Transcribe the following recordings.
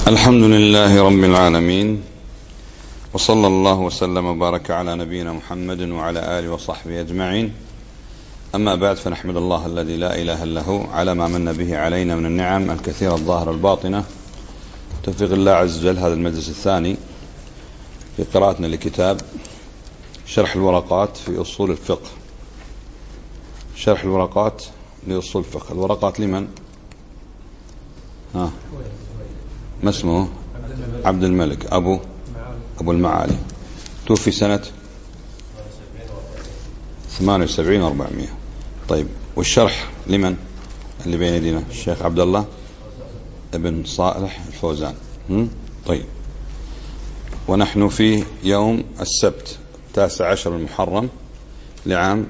الحمد لله رب العالمين، وصلى الله وسلم وبارك على نبينا محمد وعلى آله وصحبه أجمعين. أما بعد، فنحمد الله الذي لا إله إلا هو على ما من به علينا من النعم الكثيرة الظاهرة الباطنة. توفيق الله عز وجل هذا المجلس الثاني في قراءتنا لكتاب شرح الورقات في أصول الفقه. شرح الورقات لأصول الفقه. الورقات لمن؟ ما اسمه؟ عبد الملك أبو المعالي، توفي سنة 78 و400. طيب، والشرح لمن اللي بين يدينا؟ الشيخ عبد الله ابن صالح الفوزان. طيب، ونحن في يوم السبت 19 المحرم لعام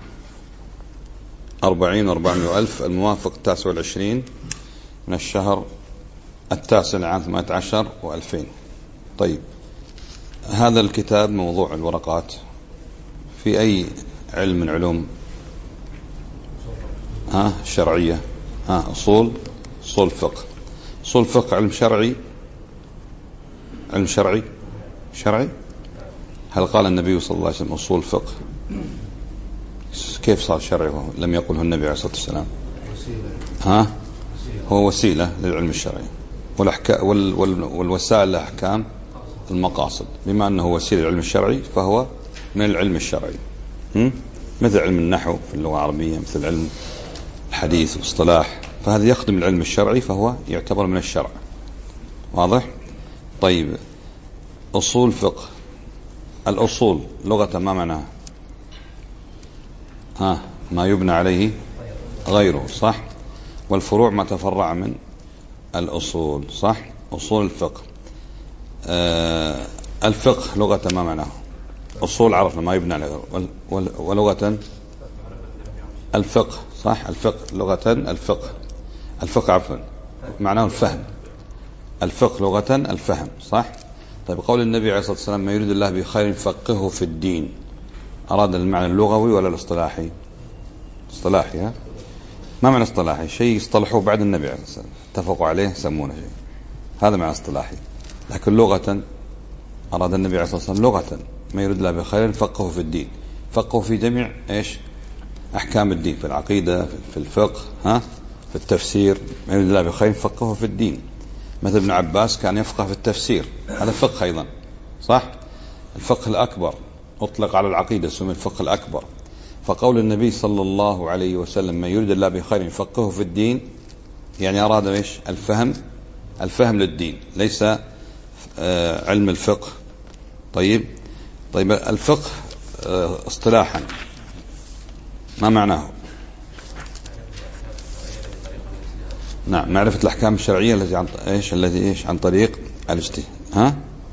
40 و400 ألف، الموافق 29 من الشهر 9 لعام 18 و2000. طيب، هذا الكتاب موضوع الورقات في أي علم من علوم الشرعية؟ أصول الفقه. أصول الفقه علم شرعي. علم شرعي. هل قال النبي صلى الله عليه وسلم أصول الفقه؟ كيف صار شرعي وهو لم يقله النبي عليه الصلاة والسلام؟ هو وسيلة للعلم الشرعي، والوسائل لأحكام المقاصد. بما أنه وسيلة للعلم الشرعي فهو من العلم الشرعي، مثل علم النحو في اللغة العربية، مثل علم الحديث واصطلاح، فهذا يخدم العلم الشرعي فهو يعتبر من الشرع. واضح؟ طيب، أصول فقه. الأصول لغة ما معناها؟ ما يبنى عليه غيره، صح؟ والفروع ما تفرع من الأصول، صح؟ أصول الفقه. الفقه لغة ما معناه؟ أصول عرفنا ما يبنى عليه، ولغة الفقه، صح؟ الفقه لغة الفقه عفوا معناه الفهم. الفقه لغة الفهم، صح؟ طيب، قول النبي عليه الصلاة والسلام: ما يريد الله بخير يفقهه في الدين، أراد المعنى اللغوي ولا الاصطلاحي؟ اصطلاحي. ما معنى اصطلاحي؟ شيء يصطلحوه بعد النبي عليه الصلاة والسلام، اتفقوا عليه سمونه شيء، هذا معنى اصطلاحي. لكن لغة أراد النبي عليه الصلاة والسلام لغة: ما يريد الله بخير فقهه في الدين. فقهه في جميع أحكام الدين، في العقيدة، في الفقه، في التفسير. ما يريد الله بخير فقهه في الدين. مثل ابن عباس كان يفقه في التفسير، هذا فقه أيضا، صح؟ الفقه الأكبر أطلق على العقيدة، سمي الفقه الأكبر. فقول النبي صلى الله عليه وسلم: ما يريد الله بخير يفقهه في الدين، يعني أراد الفهم للدين، ليس علم الفقه. طيب، الفقه اصطلاحا ما معناه؟ نعم، معرفة الأحكام الشرعية التي عن طريق الاجتهاد.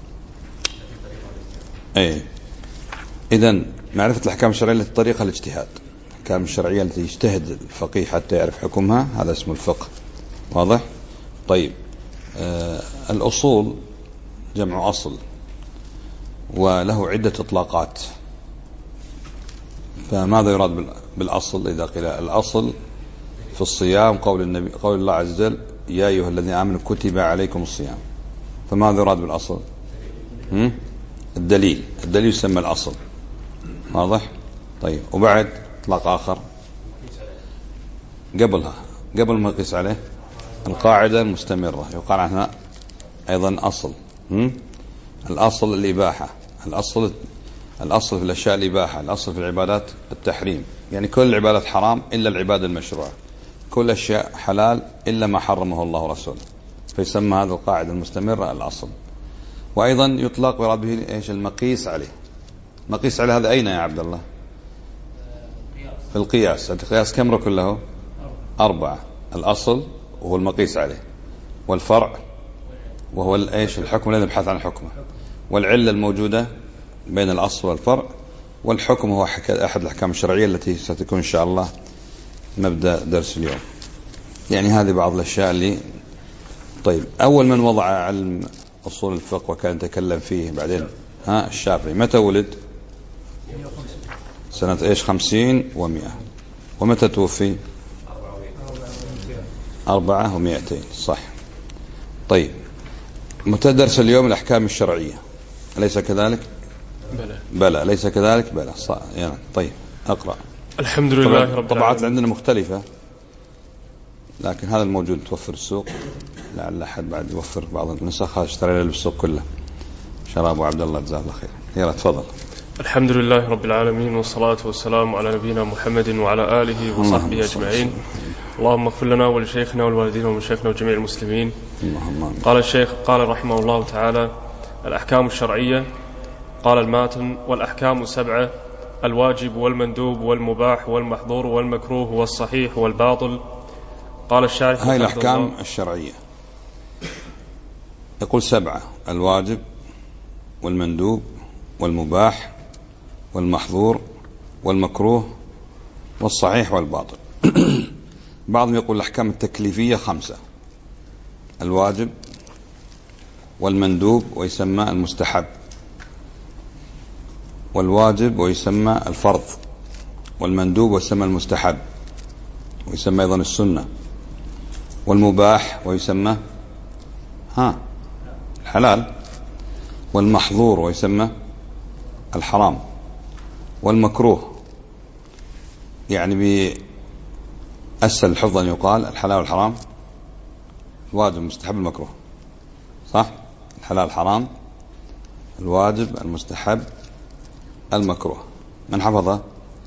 إذن معرفة الأحكام الشرعية التي طريقها الاجتهاد، الأحكام الشرعية التي يجتهد الفقيه حتى يعرف حكمها، هذا اسمه الفقه. واضح؟ طيب، الأصول جمع أصل، وله عدة إطلاقات. فماذا يراد بالأصل؟ إذا قيل الأصل في الصيام قول الله عز وجل: يا أيها الذين آمنوا كتب عليكم الصيام. فماذا يراد بالأصل؟ الدليل يسمى الأصل. واضح؟ طيب، وبعد إطلاق آخر قبل ما يقيس عليه القاعدة المستمرة، يقال عنها أيضا أصل. الأصل الإباحة، الأصل في الأشياء الإباحة، الأصل في العبادات التحريم، يعني كل العبادات حرام إلا العبادة المشروعة، كل الأشياء حلال إلا ما حرمه الله ورسوله، فيسمى هذا القاعدة المستمرة الأصل. وأيضا يطلق ويراد به المقيس عليه. مقيس عليه هذا أين يا عبد الله؟ في القياس. القياس كم ركن له؟ 4: الأصل وهو المقيس عليه، والفرع وهو الحكم الذي يبحث عن حكمه، والعلة الموجودة بين الأصل والفرع، والحكم هو أحد الأحكام الشرعية التي ستكون إن شاء الله مبدأ درس اليوم. يعني هذه بعض الأشياء اللي طيب، أول من وضع علم أصول الفقه وكان يتكلم فيه بعدين الشافعي. متى ولد؟ سنة 50 و100. ومتى توفي؟ 400 و200. صح. طيب، متدرس اليوم الأحكام الشرعية، أليس كذلك؟ بلى. أليس كذلك؟ بلى. يعني طيب أقرأ. الحمد لله رب العالمين. طبعات عندنا مختلفة، لكن هذا الموجود توفر السوق، لعل أحد بعد يوفر بعض النسخ. اشتري له بالسوق كله. شراب أبو عبد الله جزاه الله خير. يلا تفضل. الحمد لله رب العالمين، والصلاة والسلام على نبينا محمد وعلى آله وصحبه أجمعين. اللهم اغفر لنا ولشيخنا والوالدين ومشايخنا وجميع المسلمين. قال الشيخ قال رحمه الله تعالى: الأحكام الشرعية. قال الماتن: والأحكام 7: الواجب والمندوب والمباح والمحظور والمكروه والصحيح والباطل. قال الشارح: هاي الأحكام الشرعية. يقول 7: الواجب والمندوب والمباح والمحظور والمكروه والصحيح والباطل. بعضهم يقول الأحكام التكليفية 5: الواجب والمندوب ويسمى المستحب، والواجب ويسمى الفرض، والمندوب ويسمى المستحب ويسمى أيضا السنة، والمباح ويسمى الحلال، والمحظور ويسمى الحرام، والمكروه يعني بأسهل الحفظ أن يقال الحلال والحرام، الواجب المستحب المكروه، صح؟ الحلال حرام، الواجب المستحب المكروه. من حفظه؟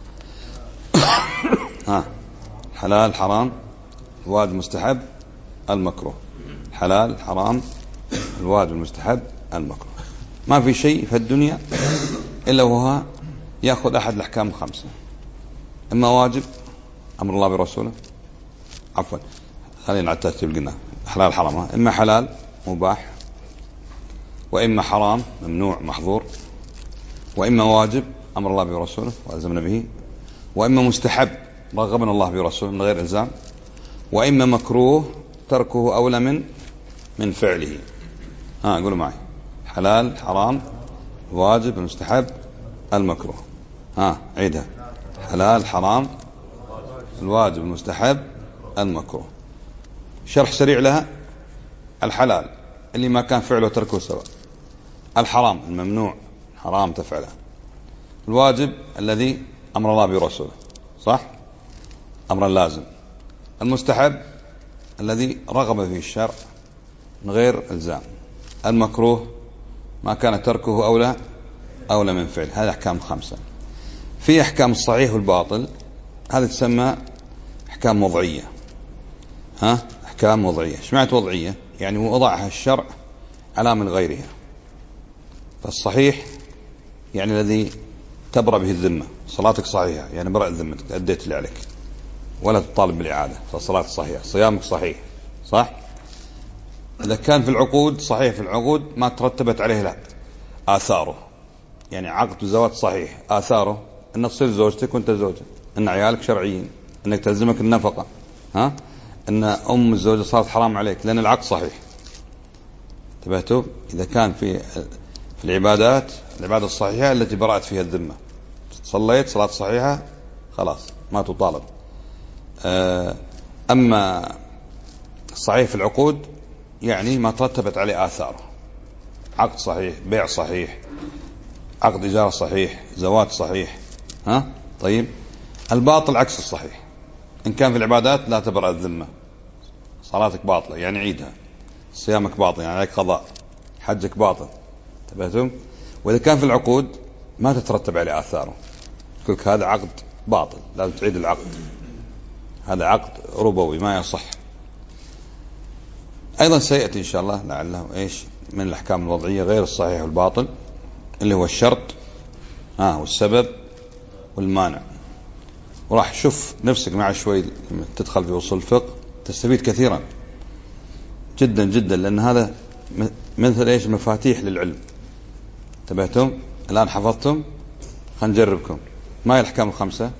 حلال حرام الواجب مستحب المكروه، حلال حرام الواجب المستحب المكروه. ما في شيء في الدنيا إلا وهو يأخذ أحد الأحكام 5: إما واجب أمر الله برسوله، عفوا خلينا على الترتيب قلنا حلال حرام، إما حلال مباح، وإما حرام ممنوع محظور، وإما واجب أمر الله برسوله وألزمنا به، وإما مستحب رغبنا الله برسوله من غير إلزام، وإما مكروه تركه أولى من فعله. قولوا معي: حلال حرام واجب المستحب المكروه. عيدها: حلال حرام الواجب المستحب المكروه. شرح سريع لها: الحلال اللي ما كان فعله وتركه سواء، الحرام الممنوع حرام تفعله، الواجب الذي أمر الله برسوله، صح؟ أمرا لازم، المستحب الذي رغب فيه الشرع من غير إلزام، المكروه ما كان تركه أولى من فعل. هذه أحكام 5. في أحكام الصحيح والباطل، هذه تسمى أحكام وضعية. أحكام وضعية. ايش معنى وضعية؟ يعني وضعها الشرع على من غيرها. فالصحيح يعني الذي تبرأ به الذمة، صلاتك صحيحة يعني برأ ذمتك، أديت اللي عليك ولا تطالب بالإعادة، فصلاتك صحيحة، صيامك صحيح، صح؟ إذا كان في العقود صحيح، في العقود ما ترتبت عليه آثاره، يعني عقد الزواج صحيح، آثاره أن تصير زوجتك وأنت زوجة، أن عيالك شرعيين، أنك تلزمك النفقة، أن أم الزوجة صارت حرام عليك لأن العقد صحيح. انتبهتوا؟ إذا كان في العبادات، العبادة الصحيحة التي برأت فيها الذمة، صليت صلاة صحيحة خلاص ما تطالب. أما الصحيح في العقود يعني ما ترتبت عليه آثاره، عقد صحيح، بيع صحيح، عقد إجارة صحيح، زواج صحيح. طيب الباطل عكس الصحيح. إن كان في العبادات لا تبرأ الذمة، صلاتك باطلة يعني عيدها، صيامك باطل يعني عليك قضاء، حجك باطل. انتبهتم؟ وإذا كان في العقود ما تترتب عليه آثاره، يقول لك هذا عقد باطل لازم تعيد العقد، هذا عقد ربوي ما يصح. أيضا سيأتي إن شاء الله لعله من الأحكام الوضعية غير الصحيح والباطل، اللي هو الشرط والسبب والمانع. وراح شوف نفسك مع شوي تدخل في أصول الفقه تستفيد كثيرا جدا جدا، لأن هذا مثل مفاتيح للعلم. انتبهتم؟ الآن حفظتم؟ خلينا نجربكم. ما هي الأحكام 5؟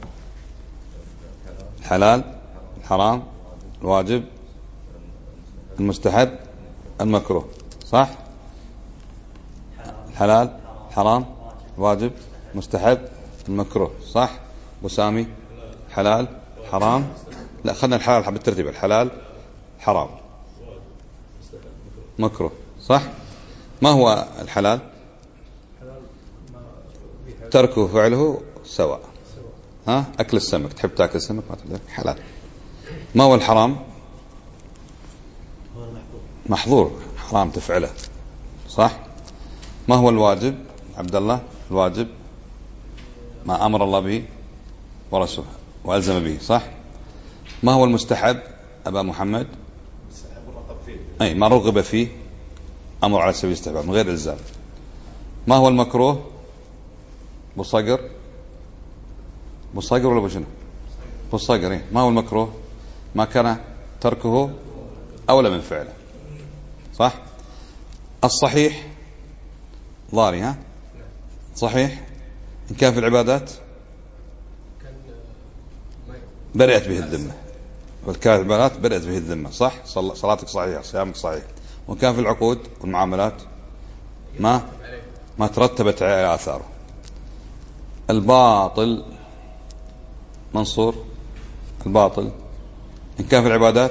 الحلال الحرام الواجب المستحب المكروه، صح؟ الحلال حرام واجب مستحب المكروه، صح؟ وسامي حلال حرام، لا خلنا الحلال بالترتيب، الحلال حرام مكروه، صح؟ ما هو الحلال؟ تركه وفعله سواء. أكل السمك، تحب تأكل السمك ما تقدر، حلال. ما هو الحرام؟ محظور، حرام تفعله، صح. ما هو الواجب عبد الله؟ الواجب ما أمر الله به ورسوله وألزم به، صح. ما هو المستحب أبا محمد؟ أي ما رغب فيه، أمر على سبيل الاستحباب من غير إلزام. ما هو المكروه؟ بصقر ولا بشنو؟ بصقر. إيه؟ ما هو المكروه؟ ما كان تركه أولى من فعله، صح. الصحيح ضاري، صحيح إن كان في العبادات برئت به الذمة، والكانت العبادات برئت به الذمة، صح. صلاتك صحيحة، صيامك صحيح. وكان في العقود والمعاملات ما ترتبت على آثاره. الباطل منصور، الباطل إن كان في العبادات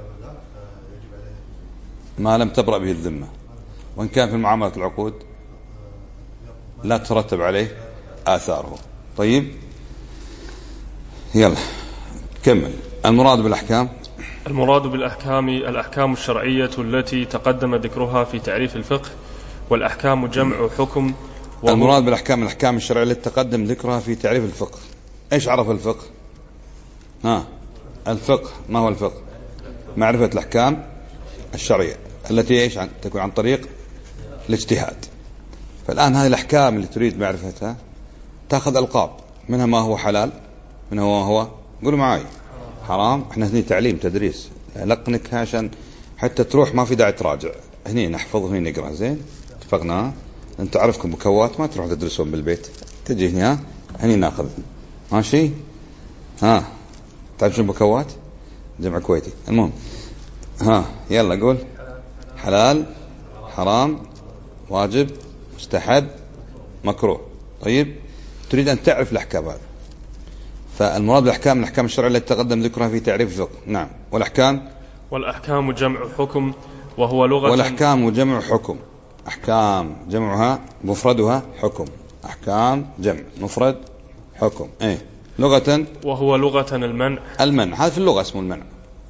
ما لم تبرأ به الذمة، وإن كان في المعاملات العقود لا ترتب عليه آثاره. طيب يلا كمل. المراد بالأحكام، المراد بالأحكام الأحكام الشرعية التي تقدم ذكرها في تعريف الفقه، والأحكام جمع حكم. المراد بالأحكام الأحكام الشرعية التي تقدم ذكرها في تعريف الفقه. إيش عرف الفقه؟ الفقه ما هو الفقه؟ معرفة الأحكام الشرعية التي إيش تكون عن طريق الاجتهاد. فالآن هذه الأحكام اللي تريد معرفتها تأخذ ألقاب، منها ما هو حلال، منها ما هو قولوا معاي حرام. احنا هني تعليم تدريس، لقنك عشان حتى تروح ما في داعي تراجع، هني نحفظ هني نقرأ. زين اتفقنا؟ انت عرفكم مكوات ما تروح تدرسون بالبيت، تجي هنا هني ناخذ ماشي. تعرف شو مكوات؟ جمع كويتي. المهم يلا قول. حلال، حرام، واجب، مستحب، مكروه. طيب تريد أن تعرف الأحكام هذه، فالمراد بالأحكام الأحكام الشرعية التي تقدم ذكرها في تعريف الفقه. نعم. والأحكام جمع حكم، وهو لغة. والأحكام جمع حكم، أحكام جمعها مفردها حكم، أحكام جمع مفرد حكم. لغة، وهو لغة المنع. هذا في اللغة اسمه المنع.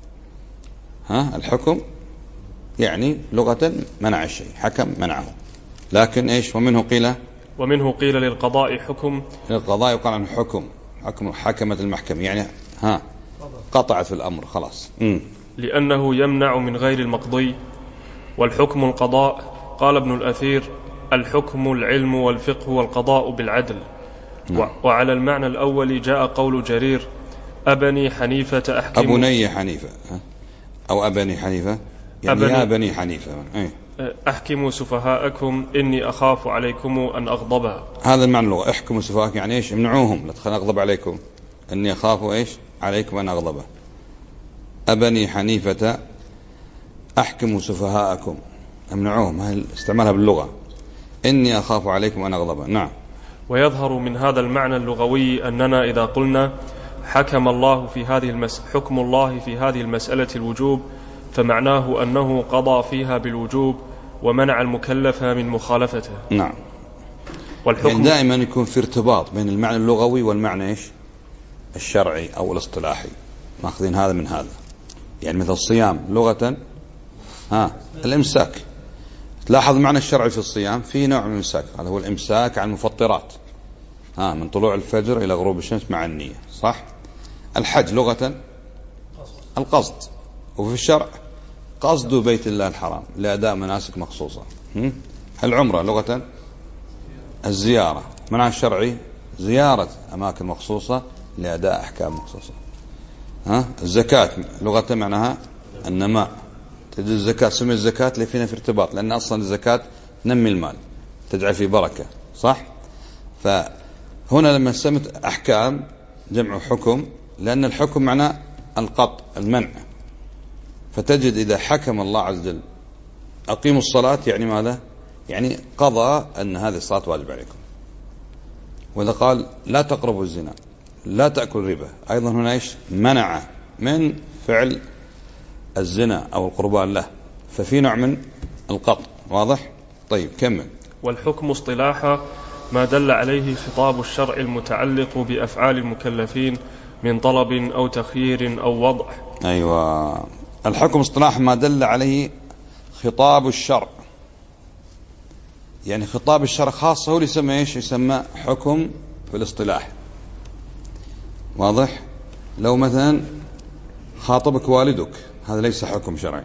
الحكم يعني لغة منع الشيء، حكم منعه. لكن إيش ومنه قيل للقضاء حكم، للقضاء يقال عنه حكم حكمت المحكمة، يعني قطعت في الأمر خلاص. لأنه يمنع من غير المقضي. والحكم القضاء. قال ابن الأثير: الحكم العلم والفقه والقضاء بالعدل. وعلى المعنى الأول جاء قول جرير: أبني حنيفة أحكم. أبني حنيفة أو أبني حنيفة يعني يا بني حنيفة. أحكموا سفهاءكم إني أخاف عليكم أن أغضب. هذا المعنى اللغة. احكموا سفهاءكم يعني إيش؟ امنعوهم، لا تخليني أغضب عليكم، إني أخاف إيش عليكم أن أغضب. أبني حنيفة أحكموا سفهاءكم، امنعوهم، هاي استعمالها باللغة. إني أخاف عليكم أن أغضب. نعم. ويظهر من هذا المعنى اللغوي أننا إذا قلنا حكم الله في هذه حكم الله في هذه المسألة الوجوب، فمعناه أنه قضى فيها بالوجوب ومنع المكلف من مخالفته. نعم. والحكم يعني دائما يكون في ارتباط بين المعنى اللغوي والمعنى إيش الشرعي أو الاصطلاحي، ماخذين هذا من هذا. يعني مثل الصيام لغة الإمساك. تلاحظ المعنى الشرعي في الصيام في نوع من الإمساك، هذا هو الإمساك عن المفطرات من طلوع الفجر إلى غروب الشمس مع النية، صح. الحج لغة القصد، وفي الشرع قصد بيت الله الحرام لأداء مناسك مخصوصة. العمرة لغة الزيارة، معنى الشرعي زيارة أماكن مخصوصة لأداء أحكام مخصوصة. الزكاة لغة معناها النماء، تجد الزكاة سمي الزكاة اللي فينا في ارتباط، لأن أصلا الزكاة تنمي المال تجعل فيه بركة، صح. فهنا لما سمت أحكام جمع حكم، لأن الحكم معناه القطع المنع. فتجد إذا حكم الله عز وجل أقيموا الصلاة يعني ماذا؟ يعني قضى أن هذه الصلاة واجب عليكم. وإذا قال لا تقربوا الزنا، لا تأكل الربا، أيضا هنا إيش منع من فعل الزنا أو القربان له، ففي نوع من القطع، واضح. طيب كمل. والحكم اصطلاحا ما دل عليه خطاب الشرع المتعلق بأفعال المكلفين من طلب أو تخيير أو وضع. أيوة، الحكم اصطلاح ما دل عليه خطاب الشرع، يعني خطاب الشرع خاصة هو اللي يسمى إيش؟ يسمى حكم في الاصطلاح. واضح؟ لو مثلا خاطبك والدك هذا ليس حكم شرعي،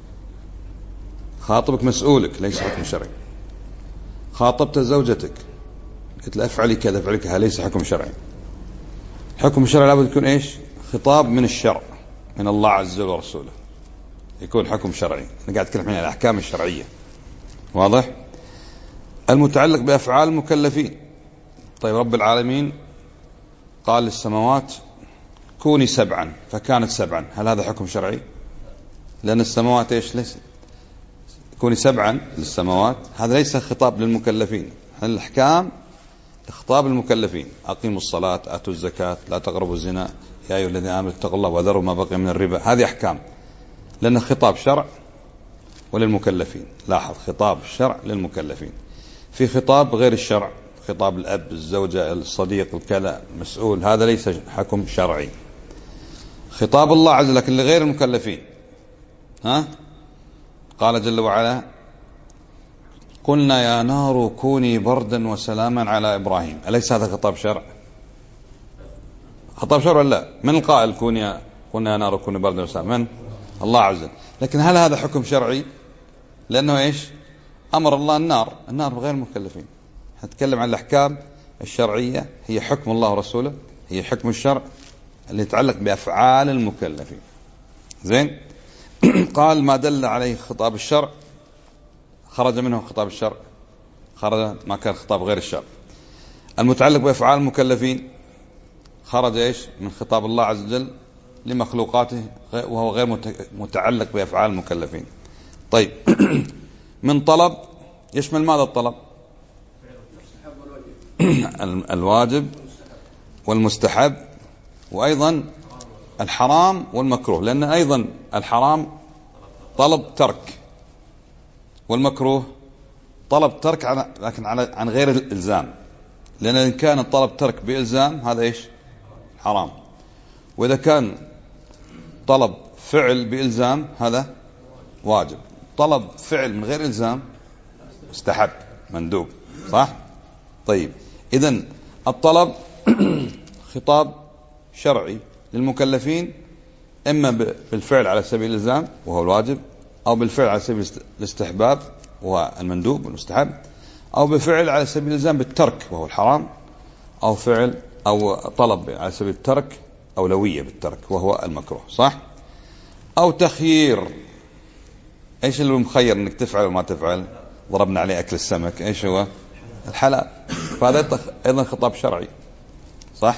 خاطبك مسؤولك ليس حكم شرعي، خاطبت زوجتك قلت له افعلي كذا افعلي كذا، ليس حكم شرعي. حكم الشرع لابد يكون ايش؟ خطاب من الشرع، من الله عز وجل ورسوله، يكون حكم شرعي. انا قاعد اتكلم عن الاحكام الشرعيه. واضح؟ المتعلق بافعال المكلفين. طيب رب العالمين قال للسماوات كوني 7 فكانت 7، هل هذا حكم شرعي؟ لان السماوات ايش؟ ليس كوني 7 للسماوات، هذا ليس خطاب للمكلفين. الأحكام خطاب المكلفين، أقيموا الصلاة، آتوا الزكاة، لا تقربوا الزنا، يا أيها الذين آمنوا اتقوا الله وذروا ما بقي من الربا. هذه أحكام لأن خطاب شرع وللمكلفين. لاحظ، خطاب الشرع للمكلفين. في خطاب غير الشرع، خطاب الأب، الزوجة، الصديق، الكلا، المسؤول، هذا ليس حكم شرعي. خطاب الله عز وجل لكن لغير المكلفين. قال جل وعلا قلنا يا نار كوني بردا وسلاما على إبراهيم. أليس هذا خطاب شرع؟ خطاب شرع ولا لا؟ من القائل قلنا يا نار كوني بردا وسلاما؟ من؟ الله عز وجل. لكن هل هذا حكم شرعي؟ لأنه إيش؟ أمر الله النار غير مكلفين. نتكلم عن الأحكام الشرعية، هي حكم الله ورسوله، هي حكم الشرع اللي يتعلق بأفعال المكلفين. زين؟ قال ما دل عليه خطاب الشرع خرج منه خطاب الشرع، خرج ما كان خطاب غير الشرع. المتعلق بأفعال المكلفين خرج إيش؟ من خطاب الله عز وجل لمخلوقاته، وهو غير متعلق بأفعال المكلفين. طيب من طلب يشمل ماذا الطلب؟ الواجب والمستحب، وأيضا الحرام والمكروه، لأن أيضا الحرام طلب ترك، والمكروه طلب ترك لكن عن غير الإلزام، لأن إن كان الطلب ترك بإلزام هذا إيش؟ حرام. وإذا كان طلب فعل بإلزام هذا واجب. طلب فعل من غير إلزام مستحب مندوب. صح؟ طيب إذن الطلب خطاب شرعي للمكلفين، إما بالفعل على سبيل الإلزام وهو الواجب، أو بالفعل على سبيل الاستحباب وهو المندوب والمستحب، أو بفعل على سبيل الإلزام بالترك وهو الحرام، أو فعل أو طلب على سبيل الترك أولوية بالترك وهو المكروه. صح؟ أو تخيير. إيش اللي مخير أنك تفعل وما تفعل؟ ضربنا عليه أكل السمك، إيش هو؟ الحلال. فهذا أيضا خطاب شرعي. صح؟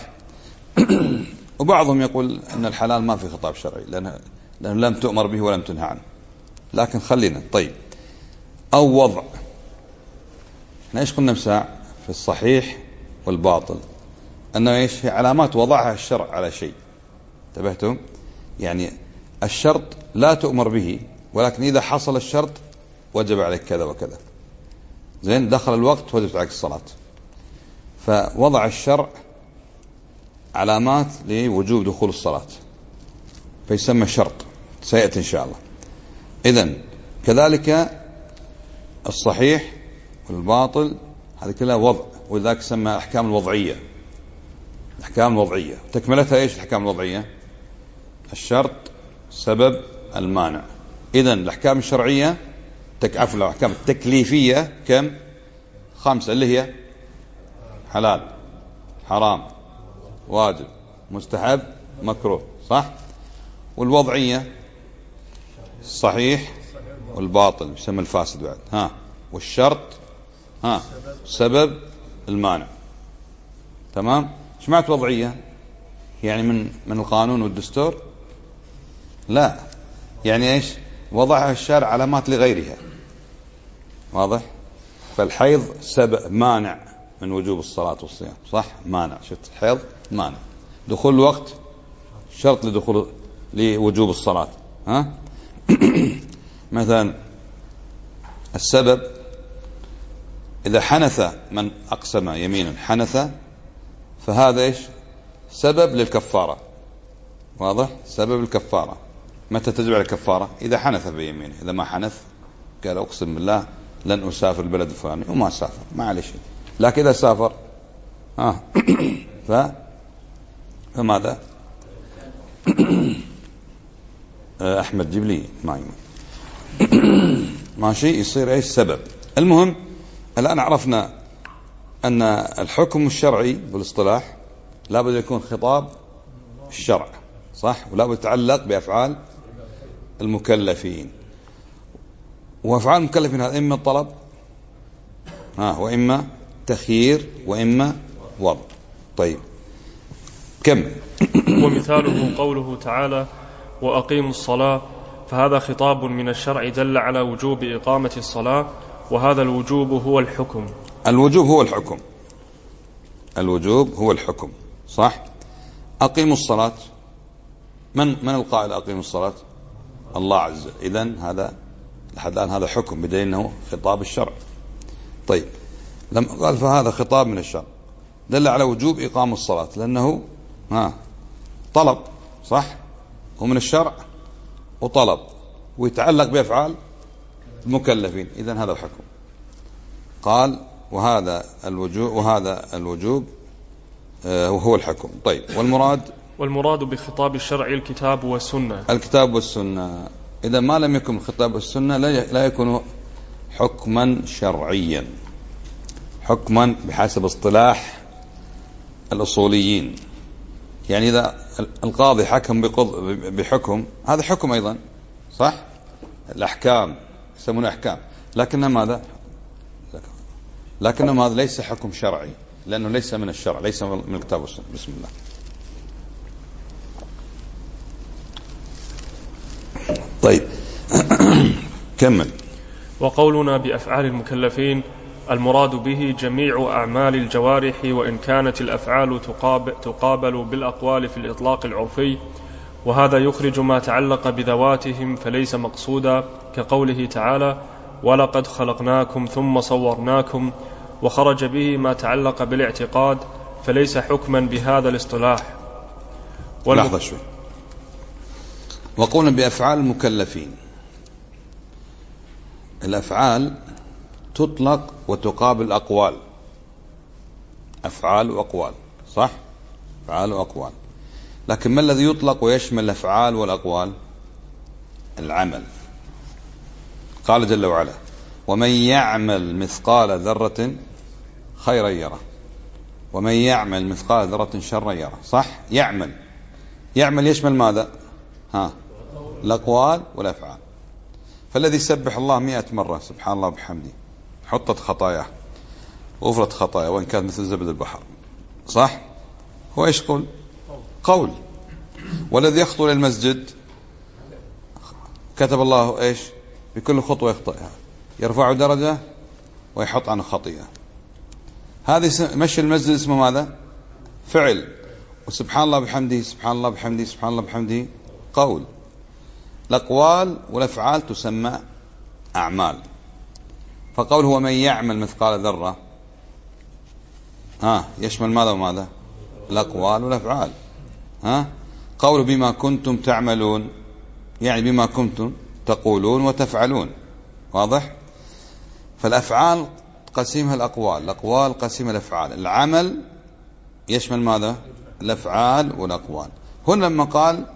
وبعضهم يقول أن الحلال ما في خطاب شرعي لأنه لم تؤمر به ولم تنهى عنه، لكن خلينا. طيب أو وضع. احنا إيش قلنا مساع في الصحيح والباطل؟ أنه إيش؟ هي علامات وضعها الشرع على شيء. انتبهتم؟ يعني الشرط لا تؤمر به، ولكن إذا حصل الشرط وجب عليك كذا وكذا. زين؟ دخل الوقت وجبت عليك الصلاة. فوضع الشرع علامات لوجوب دخول الصلاة فيسمى شرط، سيأتي إن شاء الله. إذن كذلك الصحيح والباطل هذه كلها وضع، ولذلك سمى أحكام الوضعية. الأحكام الوضعية تكملتها إيش؟ الأحكام الوضعية الشرط، سبب، المانع. إذن الأحكام الشرعية عفوا الأحكام التكليفية كم؟ 5، اللي هي حلال، حرام، واجب، مستحب، مكروه. صح؟ والوضعية الصحيح والباطل يسمى الفاسد بعد. والشرط، سبب، المانع. تمام؟ ايش معنى وضعية؟ يعني من القانون والدستور؟ لا، يعني ايش؟ وضعها الشارع علامات لغيرها. واضح؟ فالحيض سبب مانع من وجوب الصلاة والصيام. صح؟ مانع. شفت الحيض مانع. دخول الوقت شرط لوجوب الصلاة. مثلا السبب إذا حنث من أقسم يمينا حنث فهذا إيش؟ سبب للكفارة. واضح؟ سبب الكفارة. متى تجب على الكفارة؟ إذا حنث بيمينه. إذا ما حنث قال أقسم بالله لن أسافر البلد الفلاني وما سافر ما عليه شيء. لكن إذا سافر فماذا؟ أحمد جيب لي ماشي يصير إيش سبب. المهم الآن عرفنا أن الحكم الشرعي بالاصطلاح لابد يكون خطاب الشرع صح، ولا يتعلق بأفعال المكلفين. وأفعال المكلفين هذا إما الطلب وإما تخيير وإما وضع. طيب كم ومثاله قوله تعالى وأقيموا الصلاة، فهذا خطاب من الشرع دل على وجوب إقامة الصلاة، وهذا الوجوب هو الحكم. الوجوب هو الحكم صح. أقيموا الصلاة، من القائل أقيموا الصلاة؟ الله عز وجل. إذن هذا لحد الآن هذا حكم بدليل أنه خطاب الشرع. طيب لما قال فهذا خطاب من الشرع دل على وجوب إقام الصلاة لأنه طلب صح، ومن الشرع وطلب ويتعلق بأفعال المكلفين. إذن هذا الحكم. قال وهذا الوجوب وهو الحكم. طيب والمراد بخطاب الشرع الكتاب والسنة. إذا ما لم يكن الخطاب والسنة لا يكون حكما شرعيا، حكما بحسب اصطلاح الأصوليين. يعني إذا القاضي حكم بحكم هذا حكم أيضا صح، الأحكام يسمونه أحكام، لكنها ماذا؟ لكنه هذا ليس حكم شرعي لأنه ليس من الشرع، ليس من الكتاب والسنة. بسم الله. طيب كمل. وقولنا بأفعال المكلفين المراد به جميع أعمال الجوارح، وإن كانت الأفعال تقابل بالأقوال في الإطلاق العرفي، وهذا يخرج ما تعلق بذواتهم فليس مقصودا، كقوله تعالى ولقد خلقناكم ثم صورناكم، وخرج به ما تعلق بالاعتقاد فليس حكما بهذا الاصطلاح. لحظة شوي. وقولنا بأفعال المكلفين، الأفعال تطلق وتقابل أقوال، أفعال وأقوال صح، أفعال وأقوال. لكن ما الذي يطلق ويشمل الأفعال والأقوال؟ العمل. قال جل وعلا ومن يعمل مثقال ذرة خيرا يره ومن يعمل مثقال ذرة شرا يره. صح، يعمل يشمل ماذا؟ الأقوال والأفعال. فالذي يسبح الله 100 مرة سبحان الله بحمده حطت خطاياه وغفرت خطاياه وإن كانت مثل زبد البحر صح، هو إيش قول. والذي يخطو للمسجد كتب الله إيش بكل خطوة يخطئها يرفع درجة ويحط عنه خطيئة. هذه مشي المسجد اسمه ماذا؟ فعل. وسبحان الله بحمده سبحان الله بحمده سبحان الله بحمده قول. الأقوال والأفعال تسمى أعمال. فقول هو من يعمل مثقال ذرة يشمل ماذا وماذا؟ الأقوال والأفعال. قول بما كنتم تعملون يعني بما كنتم تقولون وتفعلون. واضح؟ فالأفعال قسيمها الأقوال قسيمها الأفعال. العمل يشمل ماذا؟ الأفعال والأقوال. هنا لما قال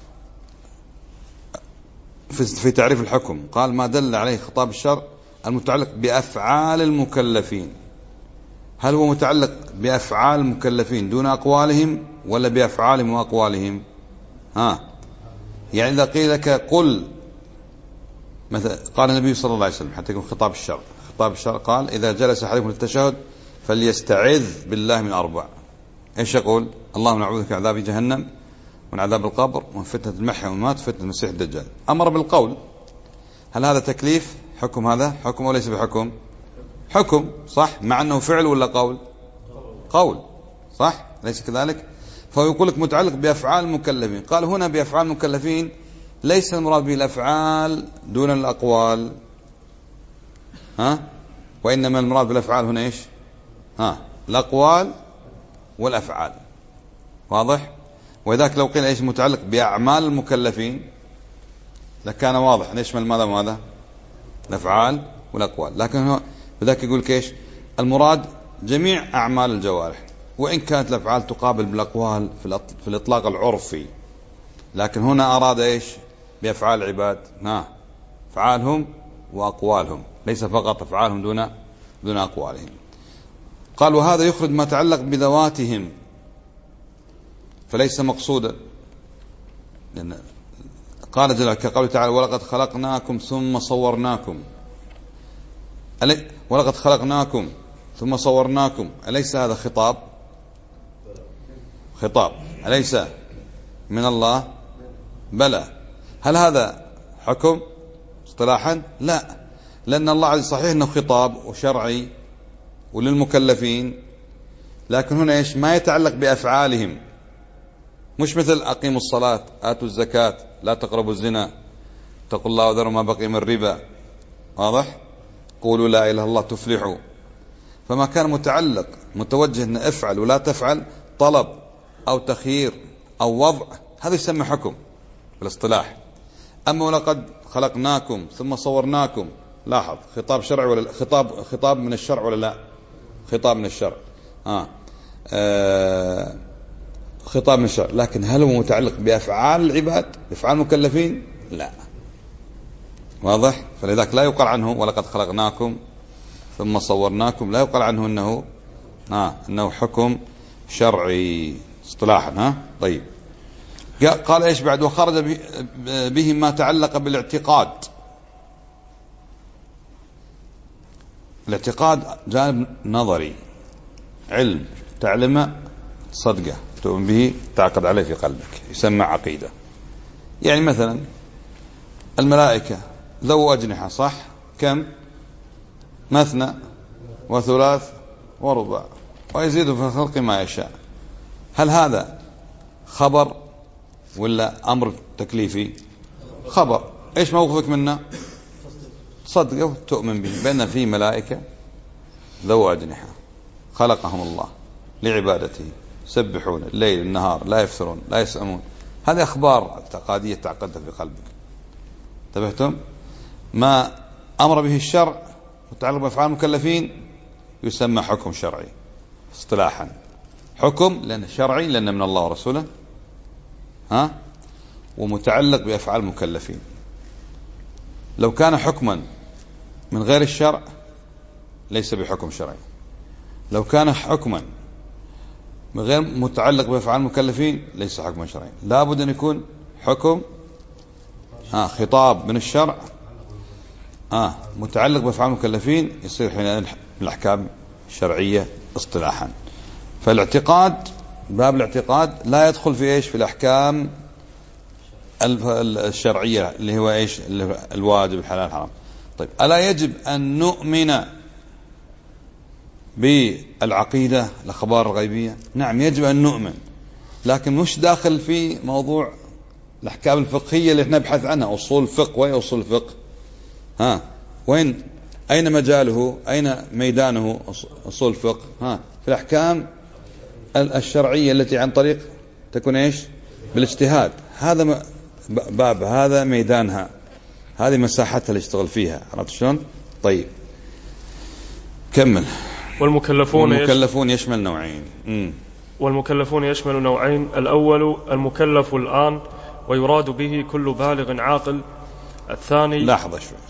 في تعريف الحكم قال ما دل عليه خطاب الشرع المتعلق بأفعال المكلفين. هل هو متعلق بأفعال المكلفين دون أقوالهم ولا بأفعالهم وأقوالهم؟ يعني إذا قيل لك قل مثلا قال النبي صلى الله عليه وسلم حتى يكون خطاب الشرع قال إذا جلس أحدكم للتشهد فليستعذ بالله من 4. إيش يقول؟ اللهم نعوذ بك من عذاب جهنم ومن عذاب القبر ومن فتنة المحيا والممات وفتنة المسيح الدجال. أمر بالقول. هل هذا تكليف؟ حكم؟ هذا حكم وليس بحكم؟ حكم صح، مع أنه فعل ولا قول صح، ليس كذلك. فهو يقول لك متعلق بأفعال المكلفين. قال هنا بأفعال المكلفين ليس المراد به الأفعال دون الأقوال وإنما المراد بالأفعال هنا إيش؟ الأقوال والأفعال. واضح؟ وذاك لو قيل إيش متعلق بأعمال المكلفين لكان واضح يشمل ماذا وماذا؟ الأفعال والأقوال. لكن هو بذاك يقول كيش المراد جميع أعمال الجوارح، وإن كانت الأفعال تقابل بالأقوال في الإطلاق العرفي، لكن هنا أراد إيش بأفعال العباد؟ أفعالهم وأقوالهم، ليس فقط أفعالهم دون أقوالهم. قال وهذا يخرج ما تعلق بذواتهم فليس مقصودا، لأن قال جل كقوله تعالى ولقد خلقناكم ثم صورناكم، ولقد خلقناكم ثم صورناكم، أليس هذا خطاب؟ أليس من الله؟ بلى. هل هذا حكم اصطلاحا؟ لا، لأن الله عز صحيح أنه خطاب وشرعي وللمكلفين، لكن هنا إيش ما يتعلق بأفعالهم، مش مثل أقيموا الصلاة آتوا الزكاة لا تقربوا الزنا اتقوا الله وذروا ما بقي من الربا. واضح؟ قولوا لا إله إلا الله تفلحوا. فما كان متعلق متوجه أن افعل ولا تفعل، طلب أو تخيير أو وضع، هذا يسمى حكم بالاصطلاح. أما ولقد خلقناكم ثم صورناكم، لاحظ خطاب شرعي ولا خطاب من الشرع ولا لا؟ خطاب من الشرع. خطاب من الشرع، لكن هل هو متعلق بأفعال العباد، بأفعال المكلفين؟ لا. واضح؟ فلذلك لا يقال عنه ولقد خلقناكم ثم صورناكم، لا يقال عنه أنه حكم شرعي اصطلاحا. طيب، قال إيش بعد؟ وخرج به ما تعلق بالاعتقاد. الاعتقاد جانب نظري، علم تعلمه صدقه تؤمن به تعقد عليه في قلبك، يسمى عقيدة. يعني مثلا الملائكة ذو أجنحة، صح؟ كم؟ مثنى وثلاث ورباع، ويزيد في الخلق ما يشاء. هل هذا خبر ولا أمر تكليفي؟ خبر. إيش موقفك منه؟ صدقه وتؤمن به، بأن في ملائكة ذو أجنحة خلقهم الله لعبادته، يسبحون الليل النهار لا يفترون لا يسأمون. هذه أخبار اعتقادية تعقدها في قلبك. انتبهتم؟ ما أمر به الشرع متعلق بأفعال المكلفين يسمى حكم شرعي اصطلاحا. حكم لأنه شرعي، لأنه من الله ورسوله، ومتعلق بأفعال المكلفين. لو كان حكما من غير الشرع ليس بحكم شرعي. لو كان حكما من غير متعلق بأفعال المكلفين ليس حكما شرعي. لا بد أن يكون حكم خطاب من الشرع متعلق بأفعال المكلفين، يصير حين الأحكام الشرعية اصطلاحا. فالاعتقاد، باب الاعتقاد لا يدخل في إيش؟ في الأحكام الشرعية اللي هو إيش؟ الواجب الحلال الحرام. طيب، ألا يجب أن نؤمن بالعقيدة الأخبار الغيبية؟ نعم يجب أن نؤمن، لكن مش داخل في موضوع الأحكام الفقهية اللي نبحث عنها. أصول الفقه، وين أصول الفقه؟ وين؟ أين مجاله؟ أين ميدانه أصول الفقه؟ في الأحكام الشرعية التي عن طريق تكون إيش؟ بالاجتهاد. هذا باب، هذا ميدانها، هذه مساحتها اللي يشتغل فيها. عرفت شلون؟ طيب كمل. والمكلفون يشمل نوعين. والمكلفون يشمل نوعين. الأول المكلف الآن ويراد به كل بالغ عاقل. الثاني، لاحظة شوي،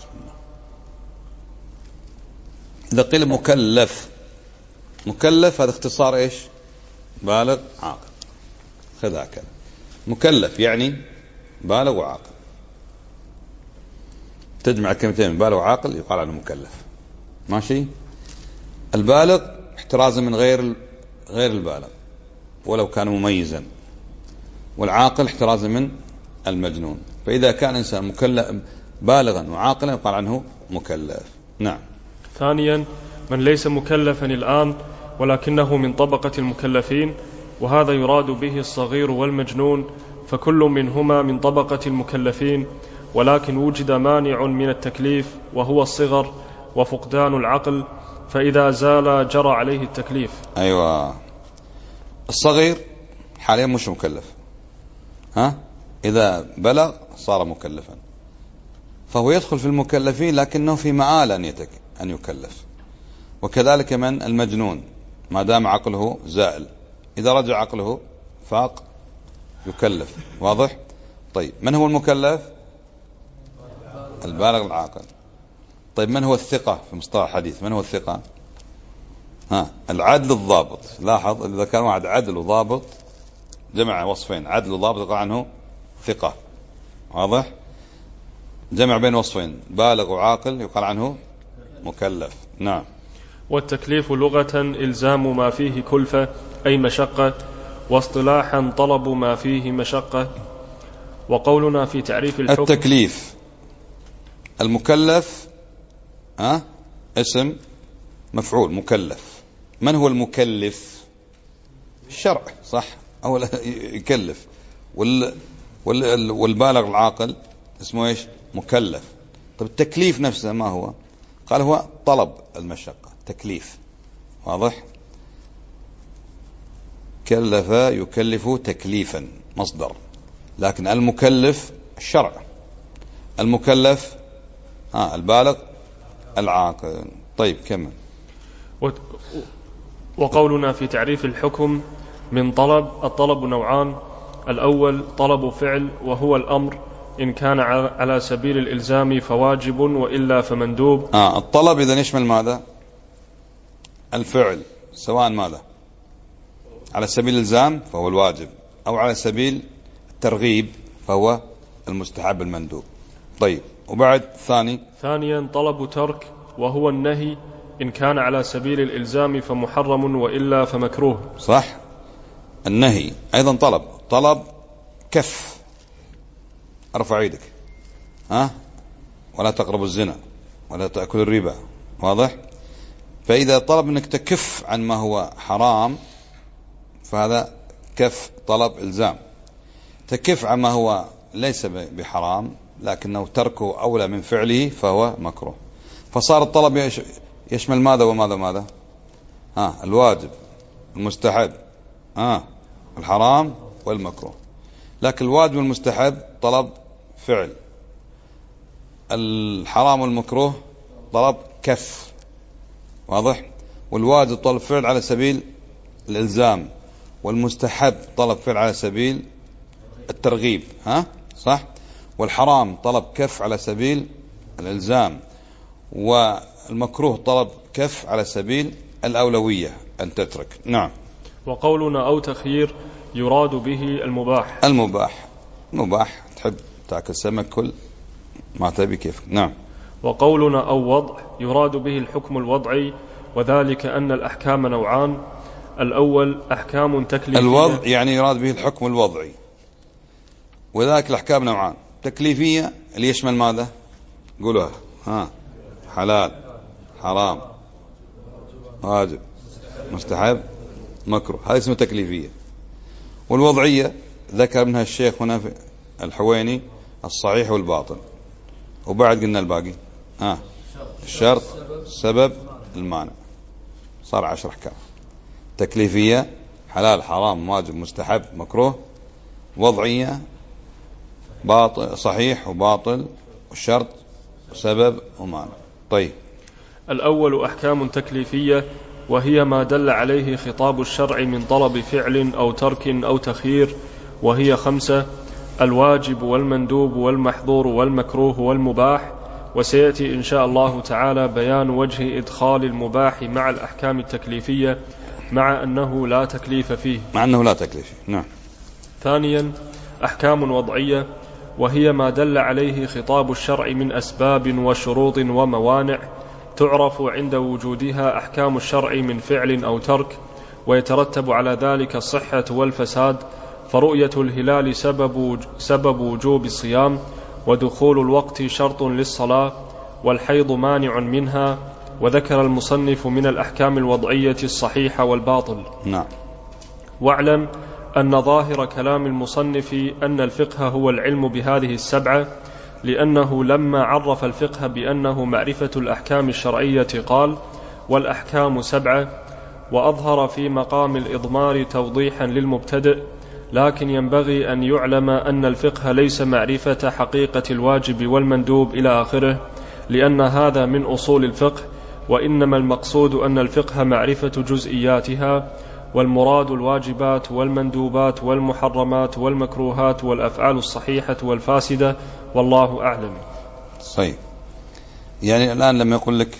إذا قيل مكلف هذا اختصار إيش؟ بالغ عاقل. خذها كذا، مكلف يعني بالغ وعاقل، تجمع الكلمتين بالغ وعاقل يقال عنه مكلف. ماشي؟ البالغ احترازا من غير البالغ ولو كان مميزا، والعاقل احترازا من المجنون. فإذا كان إنسان مكلف بالغا وعاقلا يقال عنه مكلف. نعم. ثانيا من ليس مكلفا الآن ولكنه من طبقة المكلفين، وهذا يراد به الصغير والمجنون، فكل منهما من طبقة المكلفين، ولكن وجد مانع من التكليف وهو الصغر وفقدان العقل، فإذا زال جرى عليه التكليف. أيوة. الصغير حاليا مش مكلف، إذا بلغ صار مكلفا، فهو يدخل في المكلفين لكنه في معال أن يكلف. وكذلك من المجنون ما دام عقله زائل، إذا رجع عقله فاق يكلف. واضح؟ طيب من هو المكلف؟ البالغ العاقل. طيب من هو الثقة في مصطلح الحديث؟ من هو الثقة؟ العدل الضابط. لاحظ إذا كان واحد عدل وضابط جمع وصفين، عدل وضابط، يقال عنه ثقة. واضح؟ جمع بين وصفين، بالغ وعاقل، يقال عنه مكلف. نعم. والتكليف لغة إلزام ما فيه كلفة أي مشقة، واصطلاحا طلب ما فيه مشقة. وقولنا في تعريف الحكم التكليف المكلف اسم مفعول مكلف. من هو المكلف؟ الشرع، صح؟ أولا يكلف. والبالغ العاقل اسمه ايش؟ مكلف. طب التكليف نفسه ما هو؟ قال هو طلب المشقة، تكليف. واضح؟ كلف يكلف تكليفا مصدر، لكن المكلف الشرع، المكلف البالغ العاقل. طيب كمل. وقولنا في تعريف الحكم من طلب. الطلب نوعان: الأول طلب فعل وهو الأمر، إن كان على سبيل الإلزام فواجب وإلا فمندوب. الطلب إذن يشمل ماذا؟ الفعل، سواء ماذا؟ على سبيل الإلزام فهو الواجب، أو على سبيل الترغيب فهو المستحب المندوب. طيب وبعد ثانيا طلب ترك وهو النهي، إن كان على سبيل الإلزام فمحرم وإلا فمكروه. صح. النهي أيضا طلب كف، ارفع يدك، ولا تقربوا الزنا ولا تأكلوا الربا. واضح؟ فإذا طلب أنك تكف عن ما هو حرام فهذا كف، طلب إلزام. تكف عن ما هو ليس بحرام لكنه تركه أولى من فعله فهو مكروه. فصار الطلب يشمل ماذا وماذا؟ الواجب، المستحب، الحرام والمكروه. لكن الواجب والمستحب طلب فعل، الحرام والمكروه طلب كف. واضح؟ والواجب طلب فعل على سبيل الإلزام، والمستحب طلب فعل على سبيل الترغيب. صح؟ والحرام طلب كف على سبيل الإلزام، والمكروه طلب كف على سبيل الأولوية أن تترك. نعم. وقولنا أو تخيير يراد به المباح تحب تأكل سمك كل ما تبي كيف. نعم. وقولنا أو وضع يراد به الحكم الوضعي، وذلك أن الأحكام نوعان: الأول أحكام تكليفية. الوضع يعني يراد به الحكم الوضعي، وذلك الأحكام نوعان: تكليفية اللي يشمل ماذا؟ قولوها. حلال، حرام، واجب، مستحب، مكروه، هذا اسمه تكليفية. والوضعية ذكر منها الشيخ هنا في الحويني الصحيح والباطل، وبعد قلنا الباقي الشرط، السبب، المانع. صار 10 أحكام: تكليفية حلال، حرام، واجب، مستحب، مكروه. وضعية باطل، صحيح وباطل، والشرط وسبب ومانع. طيب. الأول أحكام تكليفية، وهي ما دل عليه خطاب الشرع من طلب فعل أو ترك أو تخيير، وهي 5: الواجب والمندوب والمحظور والمكروه والمباح. وسيأتي إن شاء الله تعالى بيان وجه إدخال المباح مع الأحكام التكليفية، مع أنه لا تكليف فيه. نعم. ثانيا أحكام وضعية، وهي ما دل عليه خطاب الشرع من أسباب وشروط وموانع، تعرف عند وجودها أحكام الشرع من فعل أو ترك، ويترتب على ذلك الصحة والفساد. فرؤية الهلال سبب وجوب الصيام، ودخول الوقت شرط للصلاة، والحيض مانع منها. وذكر المصنف من الأحكام الوضعية الصحيح والباطل. نعم. واعلم أن ظاهر كلام المصنف أن الفقه هو العلم بهذه 7، لأنه لما عرف الفقه بأنه معرفة الأحكام الشرعية قال: والأحكام 7. وأظهر في مقام الإضمار توضيحا للمبتدئ، لكن ينبغي أن يعلم أن الفقه ليس معرفة حقيقة الواجب والمندوب إلى آخره، لأن هذا من أصول الفقه، وإنما المقصود أن الفقه معرفة جزئياتها، والمراد الواجبات والمندوبات والمحرمات والمكروهات والأفعال الصحيحة والفاسدة، والله أعلم. صحيح. يعني الآن لما يقول لك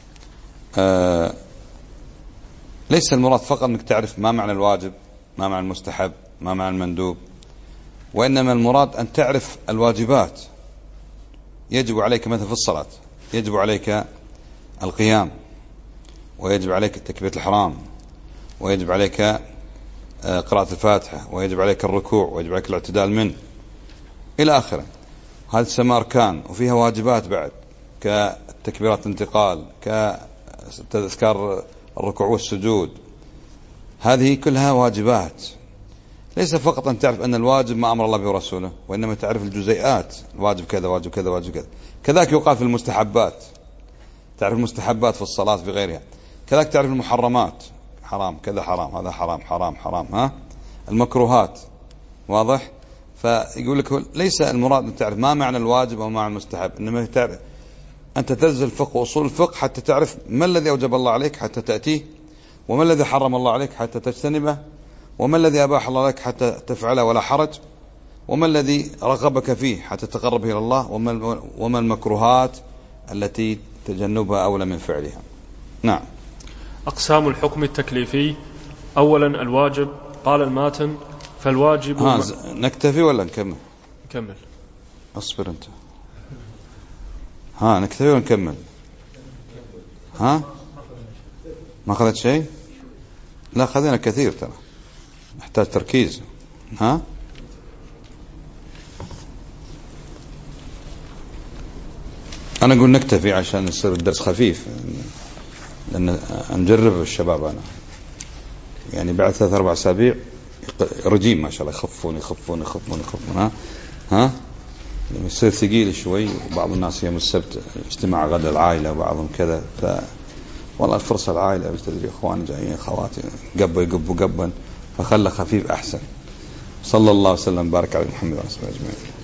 ليس المراد فقط أنك تعرف ما معنى الواجب، ما معنى المستحب، ما معنى المندوب، وإنما المراد أن تعرف الواجبات. يجب عليك مثلا في الصلاة يجب عليك القيام، ويجب عليك تكبيرة الإحرام، ويجب عليك قراءة الفاتحة، ويجب عليك الركوع، ويجب عليك الاعتدال منه إلى آخره. هذه تسمى أركان، وفيها واجبات بعد كتكبيرات الانتقال، كتذكار الركوع والسجود. هذه كلها واجبات. ليس فقط أن تعرف أن الواجب ما أمر الله به ورسوله، وإنما تعرف الجزيئات، الواجب كذا واجب كذا واجب كذا. كذلك يقال في المستحبات، تعرف المستحبات في الصلاة في غيرها. كذلك تعرف المحرمات، حرام كذا حرام، هذا حرام حرام حرام، المكروهات. واضح؟ فيقول لك ليس المراد أن تعرف ما معنى الواجب أو ما معنى المستحب، إنما تعرف أنت تدرس الفقه وأصول الفقه حتى تعرف ما الذي أوجب الله عليك حتى تأتيه، وما الذي حرم الله عليك حتى تجتنبه، وما الذي أباح الله لك حتى تفعله ولا حرج، وما الذي رغبك فيه حتى تقرب إلى الله، وما المكروهات التي تجنبها أولى من فعلها. نعم. أقسام الحكم التكليفي. أولا الواجب. قال الماتن: فالواجب نكتفي ولا نكمل؟ نكمل. أصبر أنت. نكتفي ولا نكمل؟ ما أخذت شيء؟ لا خذينا كثير ترى، نحتاج تركيز. أنا أقول نكتفي عشان يصير الدرس خفيف، لأن نجرب الشباب. أنا يعني بعد 3-4 أسابيع رجيم ما شاء الله، يخفون. لما يصير ثقيل شوي، وبعض الناس يوم السبت اجتماع غدا العائلة وبعضهم كذا، والله الفرصة العائلة بتدري إخواني جايين خواتي يقبوا فخلى خفيف أحسن. صلى الله وسلم بارك على محمد وعلى آله وصحبه أجمعين.